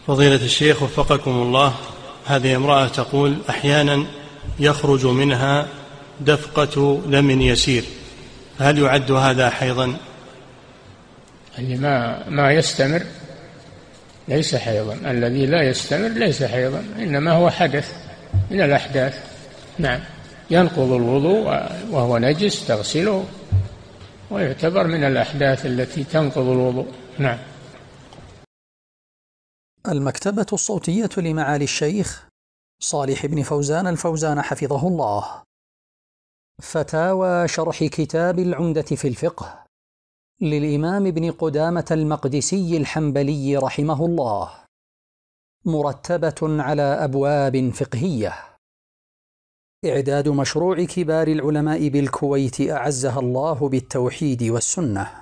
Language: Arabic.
فضيلة الشيخ وفقكم الله، هذه امرأة تقول أحيانا يخرج منها دفقة دم يسير، هل يعد هذا حيضا؟ اللي ما يستمر ليس حيضا، الذي لا يستمر ليس حيضا، إنما هو حدث من الأحداث. نعم، ينقض الوضوء وهو نجس تغسله ويعتبر من الأحداث التي تنقض الوضوء. نعم. المكتبة الصوتية لمعالي الشيخ صالح بن فوزان الفوزان حفظه الله. فتاوى شرح كتاب العمدة في الفقه للإمام ابن قدامة المقدسي الحنبلي رحمه الله، مرتبة على أبواب فقهية، إعداد مشروع كبار العلماء بالكويت أعزها الله بالتوحيد والسنة.